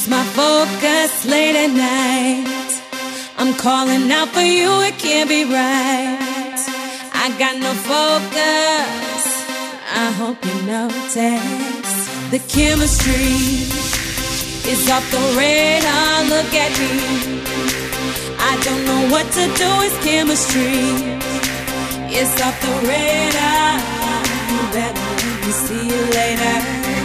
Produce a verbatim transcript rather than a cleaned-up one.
lose my focus late at night. I'm calling out for you, it can't be right. I got no focus, I hope you notice. The chemistry is off the radar, look at me. I don't know what to do, it's chemistry. It's off the radar, you better let me see you later.